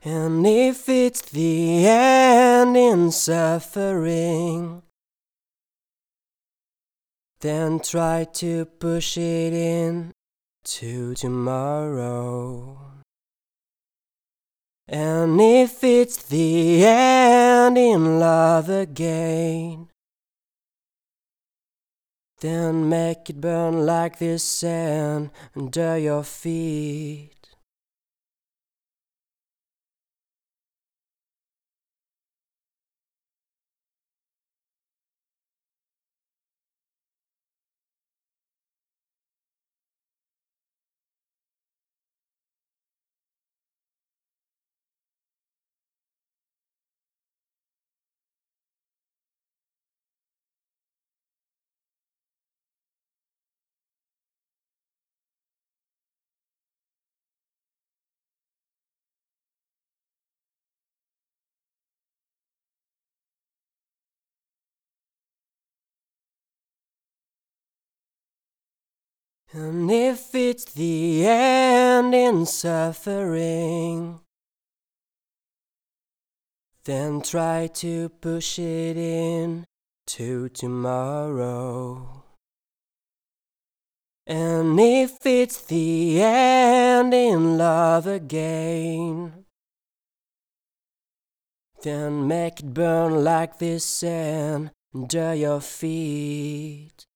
And if it's the end in suffering, then try to push it in to tomorrow. And if it's the end in love again, then make it burn like the sand under your feet. And if it's the end in suffering, then try to push it in to tomorrow. And if it's the end in love again, then make it burn like the sand under your feet.